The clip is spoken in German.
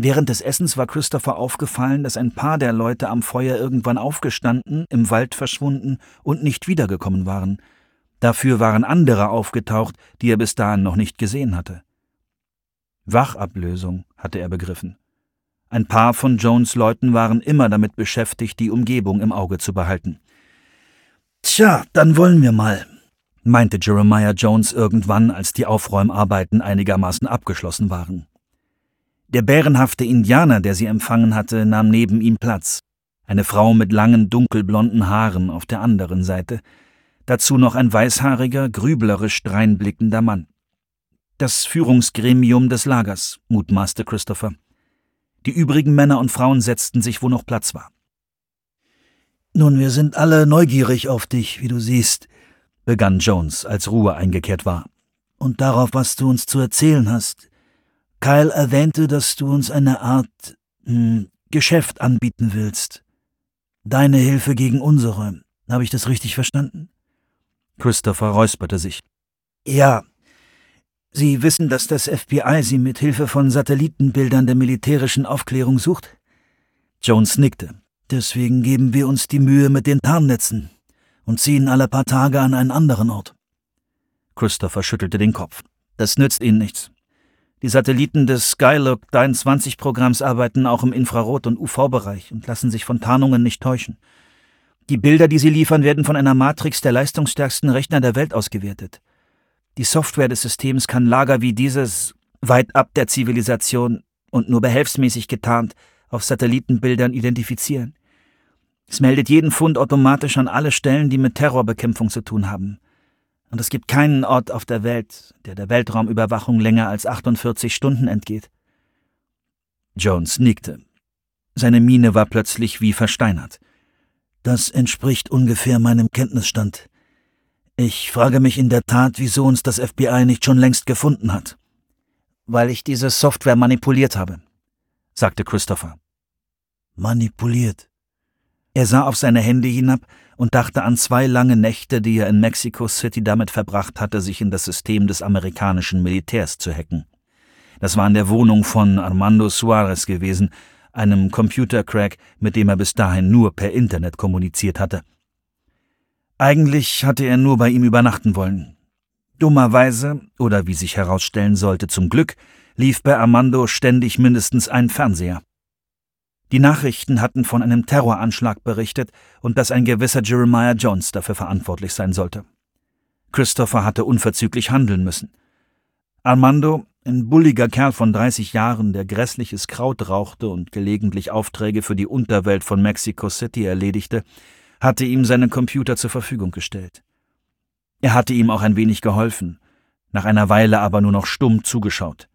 Während des Essens war Christopher aufgefallen, dass ein paar der Leute am Feuer irgendwann aufgestanden, im Wald verschwunden und nicht wiedergekommen waren. Dafür waren andere aufgetaucht, die er bis dahin noch nicht gesehen hatte. Wachablösung, hatte er begriffen. Ein paar von Jones' Leuten waren immer damit beschäftigt, die Umgebung im Auge zu behalten. »Tja, dann wollen wir mal«, meinte Jeremiah Jones irgendwann, als die Aufräumarbeiten einigermaßen abgeschlossen waren. Der bärenhafte Indianer, der sie empfangen hatte, nahm neben ihm Platz. Eine Frau mit langen, dunkelblonden Haaren auf der anderen Seite. Dazu noch ein weißhaariger, grüblerisch dreinblickender Mann. Das Führungsgremium des Lagers, mutmaßte Christopher. Die übrigen Männer und Frauen setzten sich, wo noch Platz war. »Nun, wir sind alle neugierig auf dich, wie du siehst«, begann Jones, als Ruhe eingekehrt war. »Und darauf, was du uns zu erzählen hast. Kyle erwähnte, dass du uns eine Art Geschäft anbieten willst. Deine Hilfe gegen unsere. Habe ich das richtig verstanden?« Christopher räusperte sich. »Ja. Sie wissen, dass das FBI Sie mit Hilfe von Satellitenbildern der militärischen Aufklärung sucht?« Jones nickte. »Deswegen geben wir uns die Mühe mit den Tarnnetzen und ziehen alle paar Tage an einen anderen Ort.« Christopher schüttelte den Kopf. »Das nützt Ihnen nichts. Die Satelliten des Skylook 23-Programms arbeiten auch im Infrarot- und UV-Bereich und lassen sich von Tarnungen nicht täuschen. Die Bilder, die sie liefern, werden von einer Matrix der leistungsstärksten Rechner der Welt ausgewertet. Die Software des Systems kann Lager wie dieses, weit ab der Zivilisation und nur behelfsmäßig getarnt, auf Satellitenbildern identifizieren. Es meldet jeden Fund automatisch an alle Stellen, die mit Terrorbekämpfung zu tun haben. Und es gibt keinen Ort auf der Welt, der Weltraumüberwachung länger als 48 Stunden entgeht.« Jones nickte. Seine Miene war plötzlich wie versteinert. »Das entspricht ungefähr meinem Kenntnisstand. Ich frage mich in der Tat, wieso uns das FBI nicht schon längst gefunden hat.« »Weil ich diese Software manipuliert habe«, sagte Christopher. »Manipuliert?« Er sah auf seine Hände hinab und dachte an 2 lange Nächte, die er in Mexico City damit verbracht hatte, sich in das System des amerikanischen Militärs zu hacken. Das war in der Wohnung von Armando Suarez gewesen, einem Computercrack, mit dem er bis dahin nur per Internet kommuniziert hatte. Eigentlich hatte er nur bei ihm übernachten wollen. Dummerweise, oder wie sich herausstellen sollte, zum Glück, lief bei Armando ständig mindestens ein Fernseher. Die Nachrichten hatten von einem Terroranschlag berichtet und dass ein gewisser Jeremiah Jones dafür verantwortlich sein sollte. Christopher hatte unverzüglich handeln müssen. Armando, ein bulliger Kerl von 30 Jahren, der grässliches Kraut rauchte und gelegentlich Aufträge für die Unterwelt von Mexico City erledigte, hatte ihm seinen Computer zur Verfügung gestellt. Er hatte ihm auch ein wenig geholfen, nach einer Weile aber nur noch stumm zugeschaut.